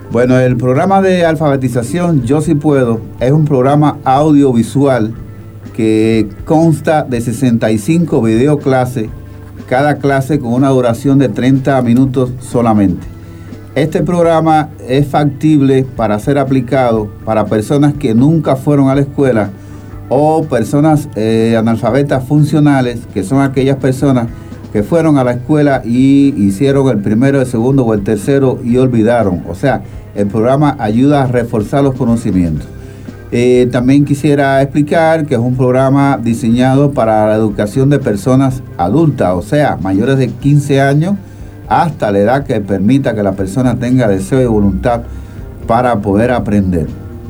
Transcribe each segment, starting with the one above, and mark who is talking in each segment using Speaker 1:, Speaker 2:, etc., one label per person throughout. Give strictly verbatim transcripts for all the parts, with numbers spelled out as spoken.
Speaker 1: Bueno, el programa de alfabetización Yo Sí Puedo es un programa audiovisual que consta de sesenta y cinco videoclases, cada clase con una duración de treinta minutos solamente. Este programa es factible para ser aplicado para personas que nunca fueron a la escuela o personas eh, analfabetas funcionales, que son aquellas personas que fueron a la escuela y hicieron el primero, el segundo o el tercero y olvidaron. O sea, el programa ayuda a reforzar los conocimientos. Eh, también quisiera explicar que es un programa diseñado para la educación de personas adultas, o sea, mayores de quince años, hasta la edad que permita que la persona tenga deseo y voluntad para poder aprender.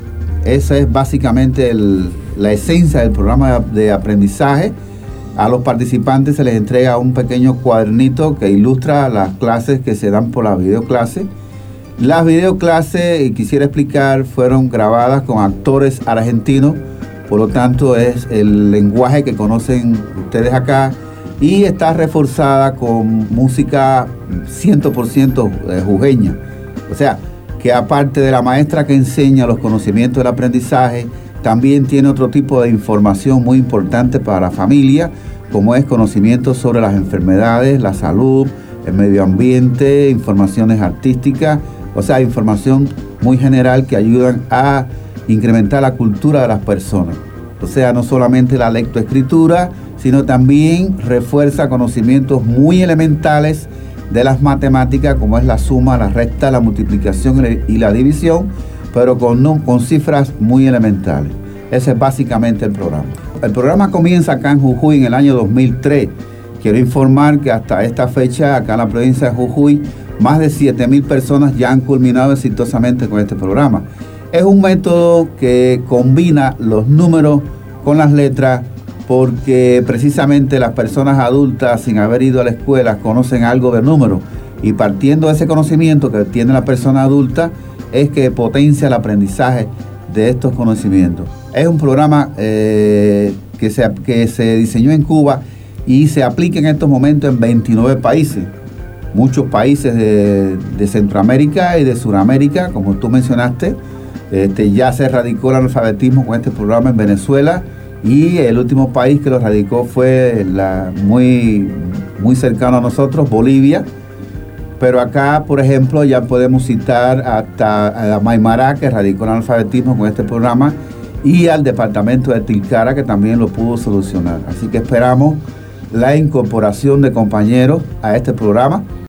Speaker 1: Esa es básicamente el, la esencia del programa de, de aprendizaje. A los participantes se les entrega un pequeño cuadernito que ilustra las clases que se dan por la videoclase. Las videoclases, y quisiera explicar, fueron grabadas con actores argentinos, por lo tanto es el lenguaje que conocen ustedes acá, y está reforzada con música cien por ciento jujeña. O sea, que aparte de la maestra que enseña los conocimientos del aprendizaje, también tiene otro tipo de información muy importante para la familia, como es conocimiento sobre las enfermedades, la salud, el medio ambiente, informaciones artísticas, o sea, información muy general que ayudan a incrementar la cultura de las personas. O sea, no solamente la lectoescritura, sino también refuerza conocimientos muy elementales de las matemáticas, como es la suma, la resta, la multiplicación y la división, pero con, con cifras muy elementales. Ese es básicamente el programa. El programa comienza acá en Jujuy en el año dos mil tres. Quiero informar que hasta esta fecha, acá en la provincia de Jujuy, más de siete mil personas ya han culminado exitosamente con este programa. Es un método que combina los números con las letras, porque precisamente las personas adultas, sin haber ido a la escuela, conocen algo de números, y partiendo de ese conocimiento que tiene la persona adulta, es que potencia el aprendizaje de estos conocimientos. Es un programa eh, que, se, que se diseñó en Cuba y se aplica en estos momentos en veintinueve países. Muchos países de, de Centroamérica y de Sudamérica, como tú mencionaste. Este, ya se erradicó el analfabetismo con este programa en Venezuela, y el último país que lo radicó fue la, muy, muy cercano a nosotros, Bolivia. Pero acá, por ejemplo, ya podemos citar hasta a Maimará, que radicó el analfabetismo con este programa, y al departamento de Tilcara, que también lo pudo solucionar. Así que esperamos la incorporación de compañeros a este programa.